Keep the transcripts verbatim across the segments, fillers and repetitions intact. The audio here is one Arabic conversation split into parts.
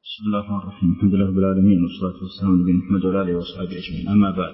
بسم الله الرحمن الرحيم. الحمد لله رب العالمين والصلاة والسلام على نبينا محمد وعلى آله وصحبه أجمعين. أما بعد،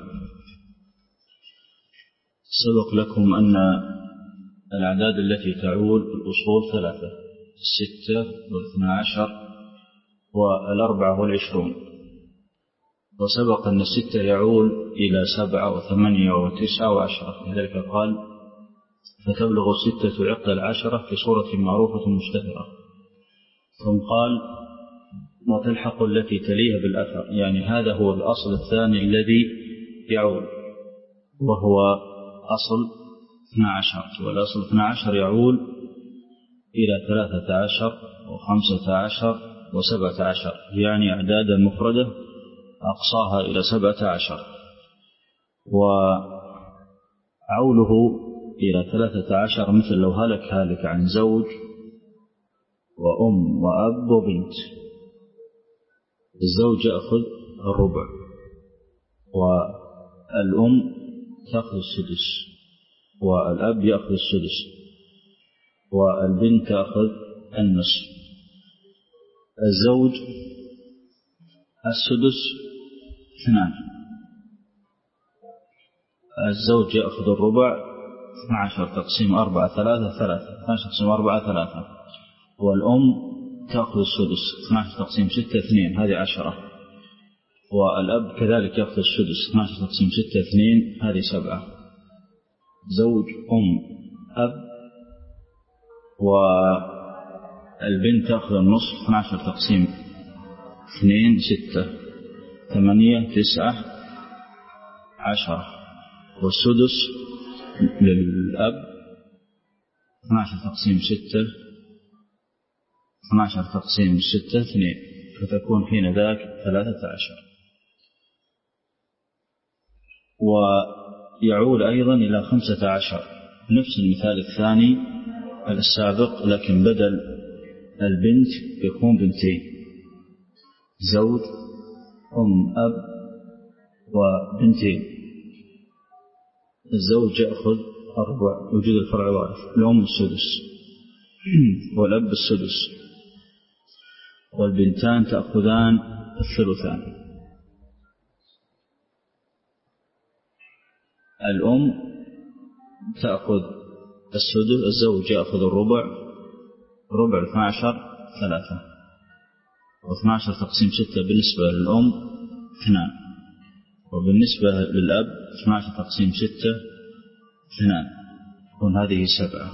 سبق لكم أن الأعداد التي تعول في الأصول ثلاثة: الستة والاثنى عشر والأربعة والعشرون. وسبق أن الستة يعول إلى سبعة وثمانية وتسعة وعشرة، لذلك قال: فتبلغ الستة عقد العشرة في صورة معروفة مشتهرة. ثم قال: وتلحق التي تليها بالأثر، يعني هذا هو الأصل الثاني الذي يعول، وهو أصل اثنى عشر. والأصل اثنى عشر يعول إلى ثلاثة عشر وخمسة عشر وسبعة عشر، يعني أعدادا مفردة أقصاها إلى سبعة عشر. وعوله إلى ثلاثة عشر مثل لو هلك هالك عن زوج وأم وأب وبنت. الزوج يأخذ الربع، والأم تأخذ السدس، والأب يأخذ السدس، والبنت تأخذ النصف. الزوج السدس اثنان، الزوج يأخذ الربع اثنى عشر تقسيم أربعة ثلاثة ثلاثة، اثنى عشر تقسيم أربعة ثلاثة. والأم تأخذ السدس اثنى عشر تقسيم ستة اثنين، هذه عشرة. والأب كذلك يأخذ السدس اثنى عشر تقسيم ستة اثنين، هذه سبعة. زوج أم أب. والبنت تأخذ النصف اثنى عشر تقسيم اثنين ستة، ثمانية تسعة عشرة. والسدس للأب اثنى عشر تقسيم ستة، اثنى عشر تقسيم ستة اثنين، فتكون حين ذاك ثلاثة عشر. ويعول أيضا إلى خمسة عشر، نفس المثال الثاني السابق، لكن بدل البنت يكون بنتين: زوج أم أب وبنتين. الزوج يأخذ أربع وجود الفرع وارث، الأم السدس والأب السدس، والبنتان تأخذان الثلثان. الأم تأخذ السدس، الزوج يأخذ الربع، ربع اثنى عشر ثلاثة، واثنى عشر تقسيم ستة بالنسبة للأم اثنان، وبالنسبة للأب اثنى عشر تقسيم ستة اثنان، تكون هذه سبعة.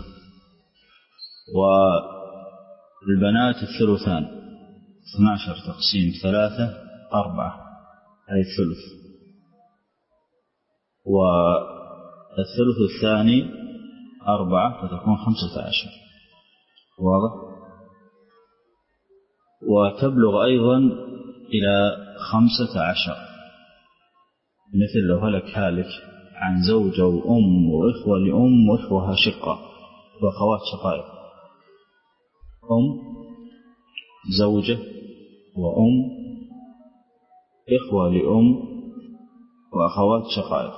والبنات الثلثان، اثنى عشر تقسيم ثلاثة أربعة، هذه الثلث. والثلث الثاني أربعة، فتكون خمسة عشر. واضح؟ وتبلغ أيضا إلى خمسة عشر، مثل لو هلك هالك عن زوجة وأم وإخوة لأم وإخوة شقة وأخوات شقائق. أم زوجة وأم إخوة لأم وأخوات شقائق.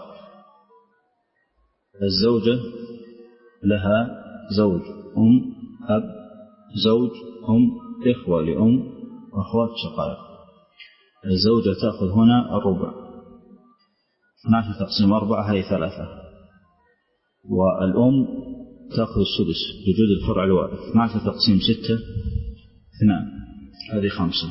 الزوجة لها زوج أم أب زوج أم إخوة لأم وأخوات شقائق. الزوجة تأخذ هنا الربع، اثنى عشر تقسيم أربعة، هذه ثلاثة. والأم تأخذ السدس بوجود الفرع الوارث، اثنى عشر تقسيم ستة اثنان، هذه خمسة.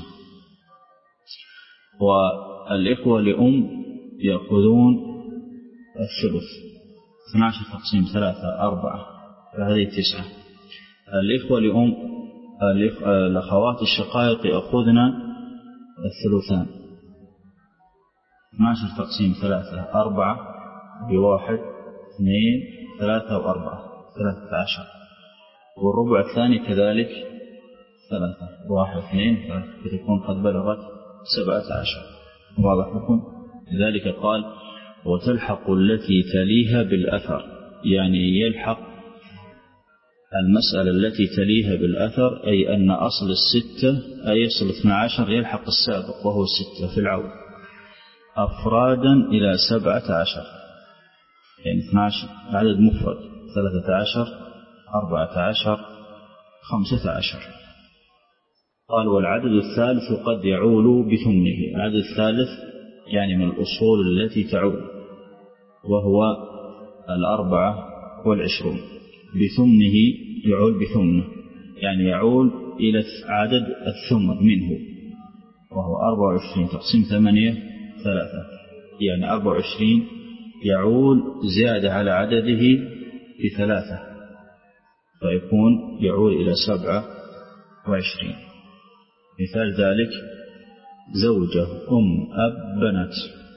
والإخوة لأم يأخذون الثلث، اثنى عشر تقسيم ثلاثة أربعة، فهذه تسعة. الإخوة لأم الأخوات الشقائق يأخذن الثلثان، اثنى عشر تقسيم ثلاثة أربعة بواحد اثنين ثلاثة وأربعة، ثلاثة عشر. والربع الثاني كذلك ثلاثة، واحد اثنين ثلاثة، فتكون قد بلغت سبعة عشر. واضح لكم؟ لذلك قال: وتلحق التي تليها بالأثر، يعني يلحق المسألة التي تليها بالأثر، أي أن أصل الستة أي أصل اثنى عشر يلحق السابق وهو الستة في العود أفرادا إلى سبعة عشر، يعني اثنى عشر عدد مفرد، ثلاثة عشر أربعة عشر خمسة عشر. قال والعدد الثالث قد يعول بثمنه. العدد الثالث يعني من الأصول التي تعول، وهو الأربعة والعشرون. بثمنه يعول بثمنه يعني يعول إلى عدد الثمن منه، وهو أربعة وعشرين تقسيم ثمانية ثلاثة، يعني أربعة وعشرين يعول زيادة على عدده بثلاثة، فيكون يعول إلى سبعة وعشرين. مثال ذلك زوجة أم أب بنات.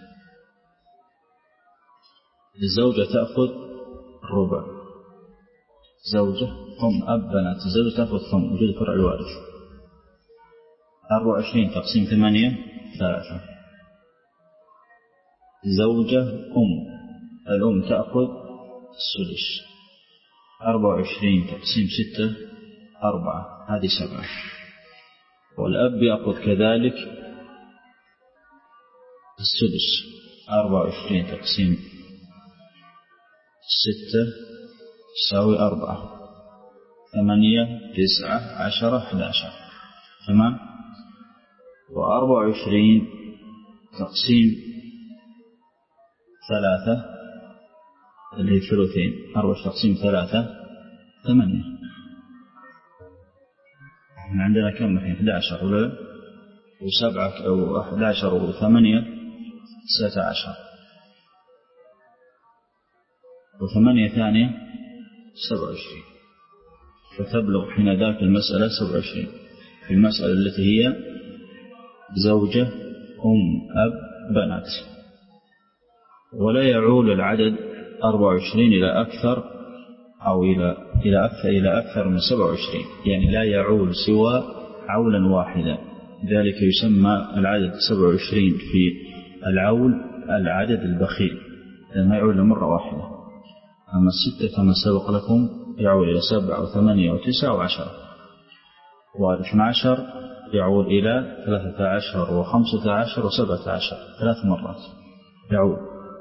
الزوجة تأخذ ربع، زوجة أم أب بنات. الزوجة تأخذ ثمن وجود فرع الوارث. أربعة وعشرين تقسيم ثمانية ثلاثة. زوجة أم، الأم تأخذ السدس. أربعة وعشرين تقسيم ستة أربعة، هذه سبعة. والأب يأخذ كذلك السدس. أربعة وعشرين تقسيم ستة تساوي أربعة. ثمانية تسعة عشرة أحد عشر، تمام. وأربعة وعشرين تقسيم ثلاثة اللي هي ثلثين. أربعة تقسيم ثلاثة ثمانية. عندنا كم الحين؟ أحد عشر ولا وسبعة أو أحد عشر وثمانية تسعة عشر، وثمانية ثانية سبعة وعشرين، فتبلغ حين ذاك المسألة سبعة وعشرين في المسألة التي هي زوجة أم أب بنات. ولا يعول العدد أربعة وعشرين إلى أكثر أو إلى إلى أكثر إلى أكثر من سبعة وعشرين، يعني لا يعول سوى عولا واحدا. ذلك يسمى العدد سبعة وعشرين في العول العدد البخيل، لأنه يعول مرة واحدة. أما الستة كما سبق لكم يعول إلى سبعة وثمانية وتسعة وعشرة. والاثنى عشر يعول إلى ثلاثة عشر وخمسة عشر وسبعة عشر، ثلاث مرات يعول.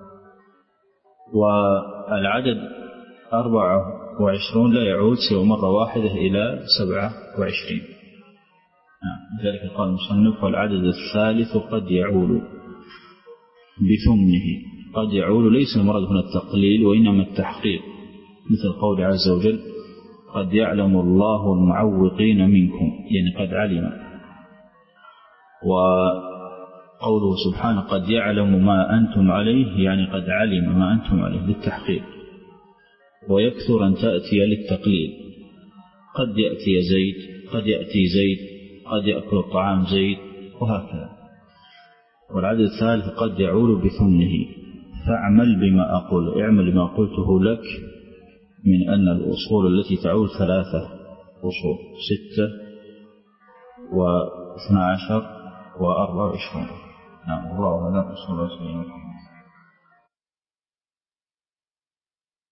والعدد أربعة وعشرون لا يعود سوى مرة واحدة إلى سبعة وعشرين. ذلك قال المصنف والعدد الثالث قد يعول بثمنه. قد يعول ليس المراد هنا التقليل وإنما التحقيق، مثل قول عز وجل قد يعلم الله المعوقين منكم، يعني قد علم. وقوله سبحانه قد يعلم ما أنتم عليه، يعني قد علم ما أنتم عليه للتحقيق. ويكثر أن تأتي للتقليل، قد يأتي زيد، قد يأتي زيد، قد يأكل الطعام زيد، وهكذا. والعدد الثالث قد يعول بثمنه. فاعمل بما أقول، اعمل بما قلته لك من أن الأصول التي تعول ثلاثة أصول، ستة واثنى عشر وأربع وعشرون. نعم، الله أعلم. صلى الله عليه وسلم.